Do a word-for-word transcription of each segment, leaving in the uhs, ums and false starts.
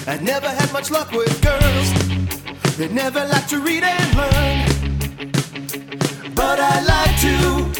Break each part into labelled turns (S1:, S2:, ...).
S1: I never had much luck with girls. They never like to read and learn, but I like to.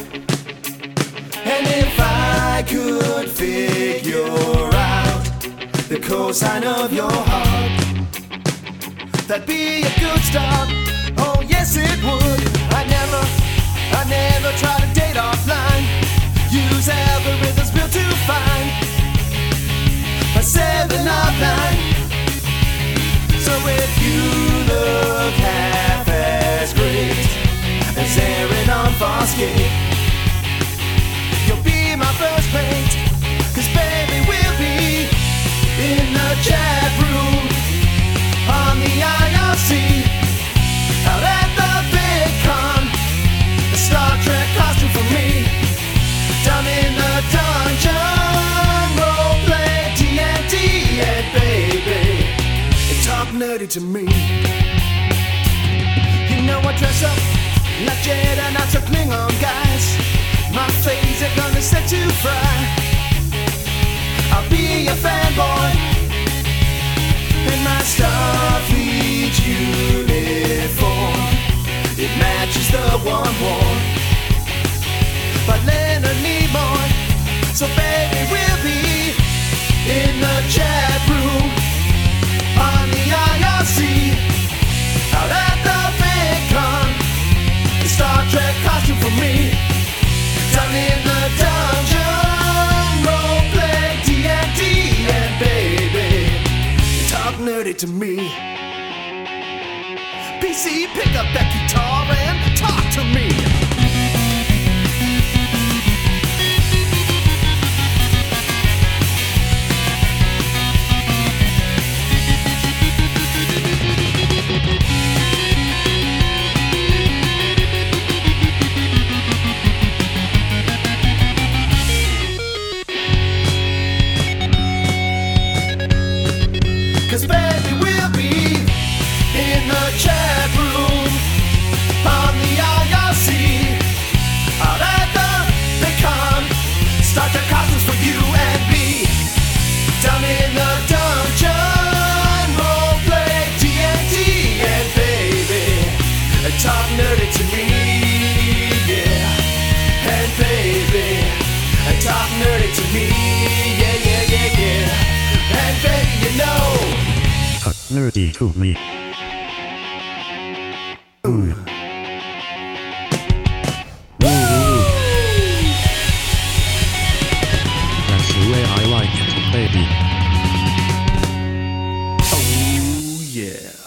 S1: And if I could figure out the cosine of your heart, that'd be a good start. Oh yes it would. I never, I never try to date offline. Use algorithms built to find a seven of nine. So if you look half as great as Aaron on Farscape, you'll be my first mate. 'Cause baby we'll be in the chat room on the I R C, out at the VidCon, a Star Trek costume for me, down in the dungeon, roleplay D and D, and baby, it's talk nerdy to me. You know I dress up like Jedi Knights or Klingon guys. My face are gonna set you fry. I'll be a fanboy in my Starfleet uniform. It matches the one worn by Leonard Nimoy. So baby we'll be in the chat room on the I R C, out at the VidCon, the Star Trek costume for me, down in the dungeon, roleplay D and D, and baby, talk nerdy to me. P C, pick up that guitar and talk to me. Cause baby we'll be in the chat room on the I R C, out at the VidCon, start the costumes for you and me, down in the dungeon, roleplay D and D, and baby, talk nerdy to me, yeah, and baby, talk nerdy to me, yeah, yeah, yeah, yeah, and baby you know,
S2: talk nerdy to me. Ooh. That's the way I like it, baby.
S1: oh yeah.